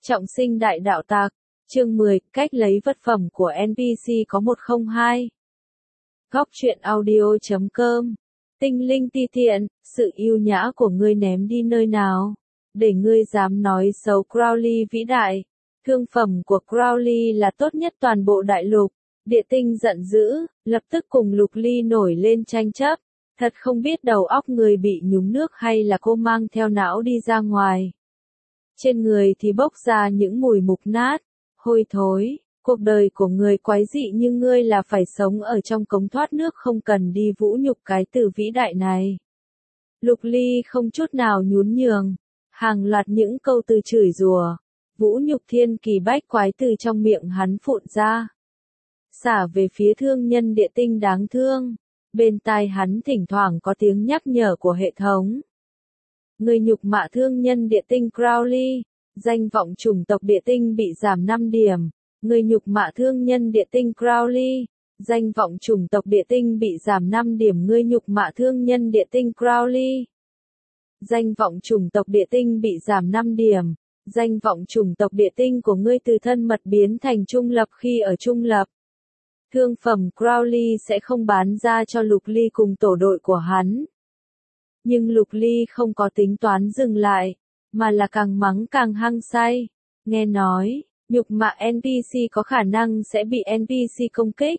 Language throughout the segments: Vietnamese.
Trọng sinh đại đạo tặc, chương 10, cách lấy vật phẩm của NPC có 102. Góc truyện audio.com. Tinh linh ti tiện, sự yêu nhã của ngươi ném đi nơi nào? Để ngươi dám nói xấu Crowley vĩ đại. Thương phẩm của Crowley là tốt nhất toàn bộ đại lục. Địa tinh giận dữ, lập tức cùng Lục Ly nổi lên tranh chấp. Thật không biết đầu óc người bị nhúng nước hay là cô mang theo não đi ra ngoài. Trên người thì bốc ra những mùi mục nát, hôi thối. Cuộc đời của người quái dị như ngươi là phải sống ở trong cống thoát nước không cần đi vũ nhục cái từ vĩ đại này. Lục Ly không chút nào nhún nhường. Hàng loạt những câu từ chửi rủa, vũ nhục thiên kỳ bách quái từ trong miệng hắn phụt ra. Xả về phía thương nhân địa tinh đáng thương. Bên tai hắn thỉnh thoảng có tiếng nhắc nhở của hệ thống. Người nhục mạ thương nhân địa tinh Crowley, danh vọng chủng tộc địa tinh bị giảm 5 điểm. Người nhục mạ thương nhân địa tinh Crowley, danh vọng chủng tộc địa tinh bị giảm 5 điểm. Người nhục mạ thương nhân địa tinh Crowley, danh vọng chủng tộc địa tinh bị giảm 5 điểm. Danh vọng chủng tộc địa tinh của ngươi từ thân mật biến thành trung lập khi ở trung lập. Thương phẩm Crowley sẽ không bán ra cho Lục Ly cùng tổ đội của hắn. Nhưng Lục Ly không có tính toán dừng lại, mà là càng mắng càng hăng say. Nghe nói, nhục mạ NPC có khả năng sẽ bị NPC công kích.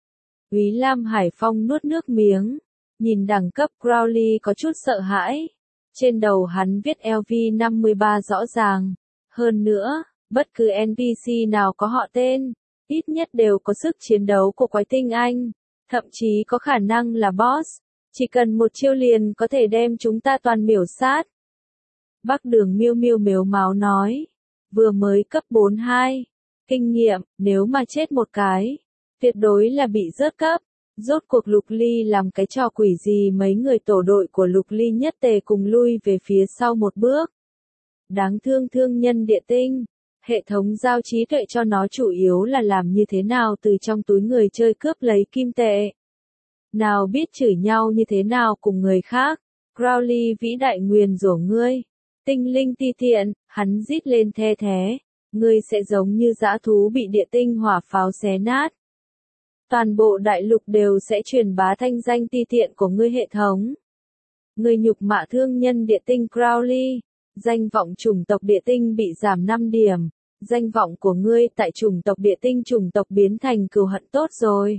Úy Lam Hải Phong nuốt nước miếng, nhìn đẳng cấp Crowley có chút sợ hãi. Trên đầu hắn viết LV53 rõ ràng. Hơn nữa, bất cứ NPC nào có họ tên, ít nhất đều có sức chiến đấu của quái tinh anh, thậm chí có khả năng là boss, chỉ cần một chiêu liền có thể đem chúng ta toàn miểu sát. Bắc Đường Miêu Miêu mếu máo nói, vừa mới cấp 42, kinh nghiệm, nếu mà chết một cái, tuyệt đối là bị rớt cấp. Rốt cuộc Lục Ly làm cái trò quỷ gì mấy người tổ đội của Lục Ly nhất tề cùng lui về phía sau một bước. Đáng thương thương nhân địa tinh. Hệ thống giao trí tuệ cho nó chủ yếu là làm như thế nào từ trong túi người chơi cướp lấy kim tệ. Nào biết chửi nhau như thế nào cùng người khác. Crowley vĩ đại nguyền rủa ngươi. Tinh linh ti tiện, hắn rít lên the thé. Ngươi sẽ giống như dã thú bị địa tinh hỏa pháo xé nát. Toàn bộ đại lục đều sẽ truyền bá thanh danh ti tiện của ngươi hệ thống. Ngươi nhục mạ thương nhân địa tinh Crowley. Danh vọng chủng tộc địa tinh bị giảm 5 điểm. Danh vọng của ngươi tại chủng tộc địa tinh chủng tộc biến thành cừu hận tốt rồi.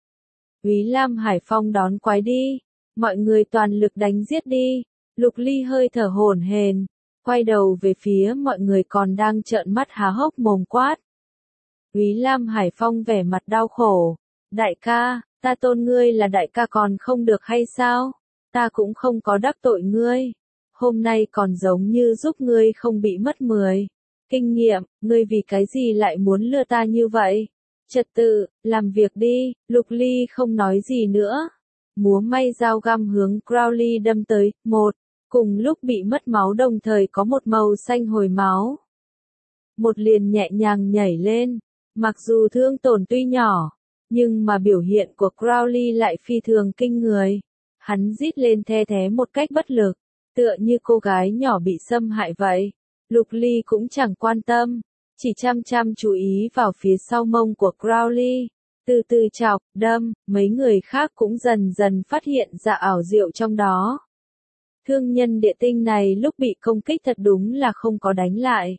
Úy Lam Hải Phong đón quái đi. Mọi người toàn lực đánh giết đi. Lục Ly hơi thở hổn hển, quay đầu về phía mọi người còn đang trợn mắt há hốc mồm quát. Úy Lam Hải Phong vẻ mặt đau khổ. Đại ca, ta tôn ngươi là đại ca còn không được hay sao? Ta cũng không có đắc tội ngươi. Hôm nay còn giống như giúp ngươi không bị mất 10. Kinh nghiệm, ngươi vì cái gì lại muốn lừa ta như vậy? Trật tự, làm việc đi. Lục Ly không nói gì nữa. Múa may dao găm hướng Crowley đâm tới. Cùng lúc bị mất máu đồng thời có một màu xanh hồi máu. Một liền nhẹ nhàng nhảy lên. Mặc dù thương tổn tuy nhỏ, nhưng mà biểu hiện của Crowley lại phi thường kinh người. Hắn rít lên the thé một cách bất lực, tựa như cô gái nhỏ bị xâm hại vậy. Lục Ly cũng chẳng quan tâm, chỉ chăm chăm chú ý vào phía sau mông của Crowley. Từ từ chọc, đâm, mấy người khác cũng dần dần phát hiện ra ảo diệu trong đó. Thương nhân địa tinh này lúc bị công kích thật đúng là không có đánh lại.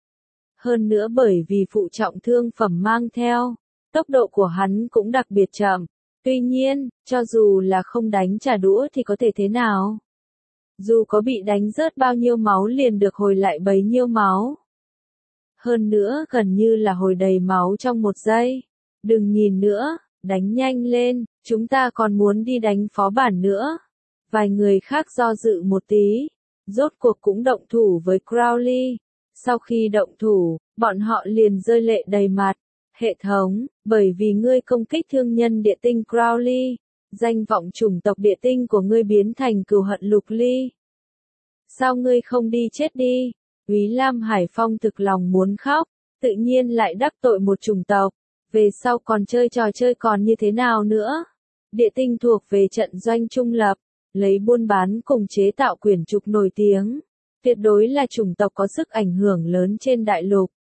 Hơn nữa bởi vì phụ trọng thương phẩm mang theo, tốc độ của hắn cũng đặc biệt chậm. Tuy nhiên, cho dù là không đánh trả đũa thì có thể thế nào? Dù có bị đánh rớt bao nhiêu máu liền được hồi lại bấy nhiêu máu. Hơn nữa gần như là hồi đầy máu trong 1 giây. Đừng nhìn nữa, đánh nhanh lên, chúng ta còn muốn đi đánh phó bản nữa. Vài người khác do dự một tí, rốt cuộc cũng động thủ với Crowley. Sau khi động thủ, bọn họ liền rơi lệ đầy mặt. Hệ thống, bởi vì ngươi công kích thương nhân địa tinh Crowley, danh vọng chủng tộc địa tinh của ngươi biến thành cừu hận Lục Ly. Sao ngươi không đi chết đi? Úy Lam Hải Phong thực lòng muốn khóc, tự nhiên lại đắc tội một chủng tộc. Về sau còn chơi trò chơi còn như thế nào nữa? Địa tinh thuộc về trận doanh trung lập, lấy buôn bán cùng chế tạo quyển trục nổi tiếng. Tuyệt đối là chủng tộc có sức ảnh hưởng lớn trên đại lục.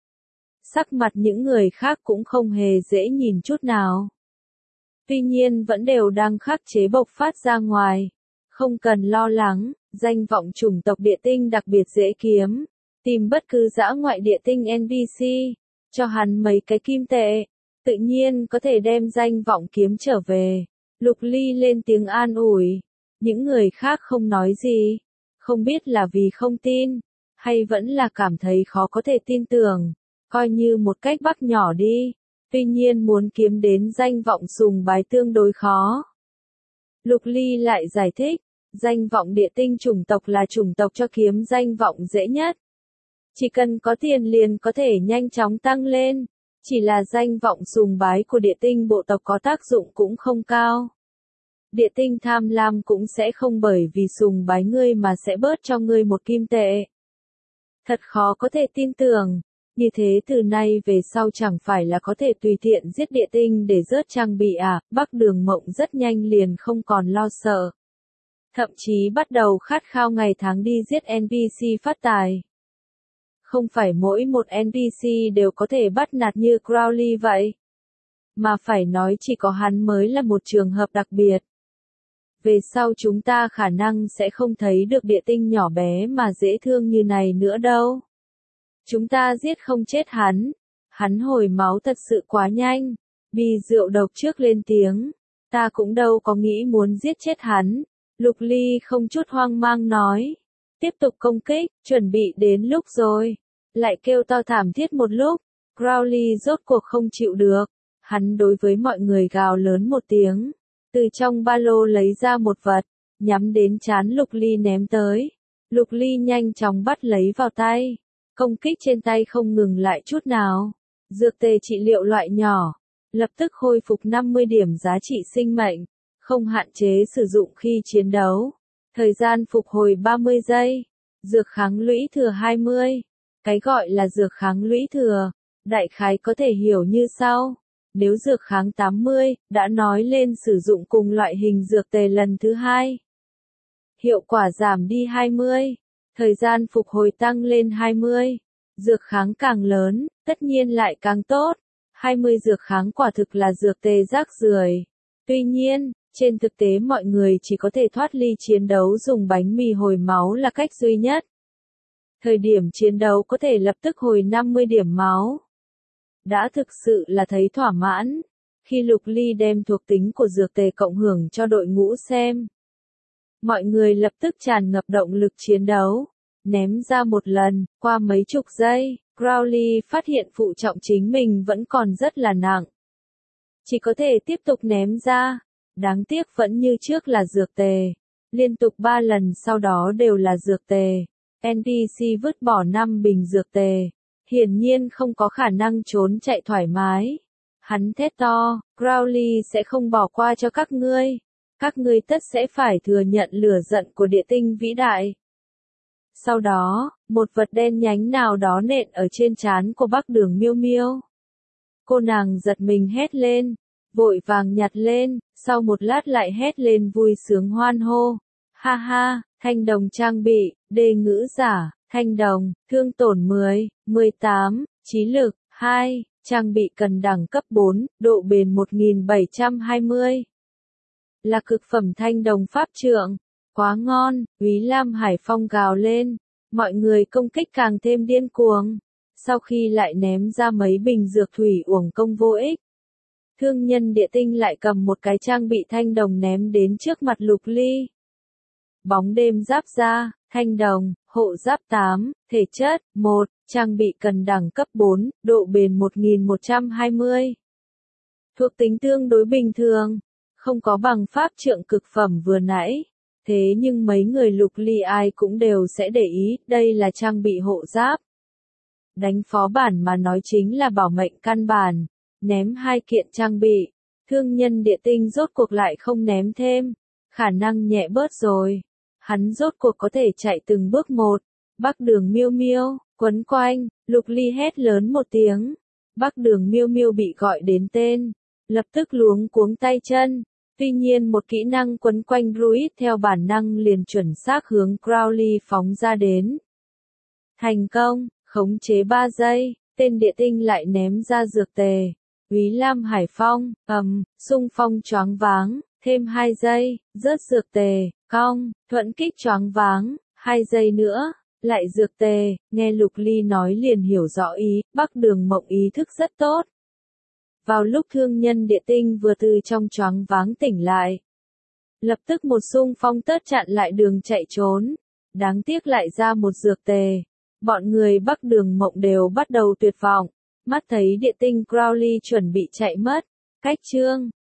sắc mặt những người khác cũng không hề dễ nhìn chút nào. Tuy nhiên vẫn đều đang khắc chế bộc phát ra ngoài. Không cần lo lắng, danh vọng chủng tộc địa tinh đặc biệt dễ kiếm. Tìm bất cứ dã ngoại địa tinh NPC, cho hắn mấy cái kim tệ, tự nhiên có thể đem danh vọng kiếm trở về. Lục Ly lên tiếng an ủi. Những người khác không nói gì. Không biết là vì không tin, hay vẫn là cảm thấy khó có thể tin tưởng. Coi như một cách bắt nhỏ đi. Tuy nhiên muốn kiếm đến danh vọng sùng bái tương đối khó. Lục Ly lại giải thích, danh vọng địa tinh chủng tộc là chủng tộc cho kiếm danh vọng dễ nhất. Chỉ cần có tiền liền có thể nhanh chóng tăng lên, chỉ là danh vọng sùng bái của địa tinh bộ tộc có tác dụng cũng không cao. Địa tinh tham lam cũng sẽ không bởi vì sùng bái ngươi mà sẽ bớt cho ngươi một kim tệ. Thật khó có thể tin tưởng. Như thế từ nay về sau chẳng phải là có thể tùy tiện giết địa tinh để rớt trang bị à, Bắc Đường Mộng rất nhanh liền không còn lo sợ. Thậm chí bắt đầu khát khao ngày tháng đi giết NPC phát tài. Không phải mỗi một NPC đều có thể bắt nạt như Crowley vậy. Mà phải nói chỉ có hắn mới là một trường hợp đặc biệt. Về sau chúng ta khả năng sẽ không thấy được địa tinh nhỏ bé mà dễ thương như này nữa đâu. Chúng ta giết không chết hắn. Hắn hồi máu thật sự quá nhanh. Bì rượu độc trước lên tiếng. Ta cũng đâu có nghĩ muốn giết chết hắn. Lục Ly không chút hoang mang nói. Tiếp tục công kích, chuẩn bị đến lúc rồi. Lại kêu to thảm thiết một lúc. Crowley rốt cuộc không chịu được. Hắn đối với mọi người gào lớn một tiếng. Từ trong ba lô lấy ra một vật. Nhắm đến trán Lục Ly ném tới. Lục Ly nhanh chóng bắt lấy vào tay. Công kích trên tay không ngừng lại chút nào. Dược tề trị liệu loại nhỏ. Lập tức khôi phục 50 điểm giá trị sinh mệnh. Không hạn chế sử dụng khi chiến đấu. Thời gian phục hồi 30 giây. Dược kháng lũy thừa 20. Cái gọi là dược kháng lũy thừa. Đại khái có thể hiểu như sau. Nếu dược kháng 80, đã nói lên sử dụng cùng loại hình dược tề lần thứ 2. Hiệu quả giảm đi 20. Thời gian phục hồi tăng lên 20. Dược kháng càng lớn, tất nhiên lại càng tốt. 20 dược kháng quả thực là dược tề rác rưởi. Tuy nhiên, trên thực tế mọi người chỉ có thể thoát ly chiến đấu dùng bánh mì hồi máu là cách duy nhất. Thời điểm chiến đấu có thể lập tức hồi 50 điểm máu. Đã thực sự là thấy thỏa mãn. Khi Lục Ly đem thuộc tính của dược tề cộng hưởng cho đội ngũ xem. Mọi người lập tức tràn ngập động lực chiến đấu. Ném ra một lần, qua mấy chục giây, Crowley phát hiện phụ trọng chính mình vẫn còn rất là nặng. Chỉ có thể tiếp tục ném ra. Đáng tiếc vẫn như trước là dược tề. Liên tục 3 lần sau đó đều là dược tề. NPC vứt bỏ 5 bình dược tề. Hiển nhiên không có khả năng trốn chạy thoải mái. Hắn thét to, Crowley sẽ không bỏ qua cho các ngươi. Các ngươi tất sẽ phải thừa nhận lửa giận của địa tinh vĩ đại. Sau đó, một vật đen nhánh nào đó nện ở trên trán của Bắc Đường Miêu Miêu. Cô nàng giật mình hét lên, vội vàng nhặt lên, sau một lát lại hét lên vui sướng hoan hô. Ha ha, thanh đồng trang bị, đề ngữ giả, thanh đồng, thương tổn 10, 18, trí lực, 2, trang bị cần đẳng cấp 4, độ bền 1720. Là cực phẩm thanh đồng pháp trượng. Quá ngon, Úy Lam Hải Phong gào lên. Mọi người công kích càng thêm điên cuồng. Sau khi lại ném ra mấy bình dược thủy uổng công vô ích. Thương nhân địa tinh lại cầm một cái trang bị thanh đồng ném đến trước mặt Lục Ly. Bóng đêm giáp da, thanh đồng, hộ giáp 8, thể chất, 1, trang bị cần đẳng cấp 4, độ bền 1120. Thuộc tính tương đối bình thường, không có bằng pháp trượng cực phẩm vừa nãy. Thế nhưng mấy người Lục Ly ai cũng đều sẽ để ý, đây là trang bị hộ giáp. Đánh phó bản mà nói chính là bảo mệnh căn bản. Ném 2 kiện trang bị. Thương nhân địa tinh rốt cuộc lại không ném thêm. Khả năng nhẹ bớt rồi. Hắn rốt cuộc có thể chạy từng bước một. Bắc Đường Miêu Miêu, quấn quanh, Lục Ly hét lớn một tiếng. Bắc Đường Miêu Miêu bị gọi đến tên. Lập tức luống cuống tay chân. Tuy nhiên một kỹ năng quấn quanh Druid theo bản năng liền chuẩn xác hướng Crowley phóng ra đến. Thành công, khống chế 3 giây, tên địa tinh lại ném ra dược tề. Úy Lam Hải Phong, xung phong choáng váng, thêm 2 giây, rớt dược tề, cong, thuẫn kích choáng váng, 2 giây nữa, lại dược tề, nghe Lục Ly nói liền hiểu rõ ý, Bắc Đường Mộng ý thức rất tốt. Vào lúc thương nhân địa tinh vừa từ trong choáng váng tỉnh lại, lập tức một xung phong tớt chặn lại đường chạy trốn, đáng tiếc lại ra một dược tề. Bọn người Bắc Đường Mộng đều bắt đầu tuyệt vọng, mắt thấy địa tinh Crowley chuẩn bị chạy mất, cách chương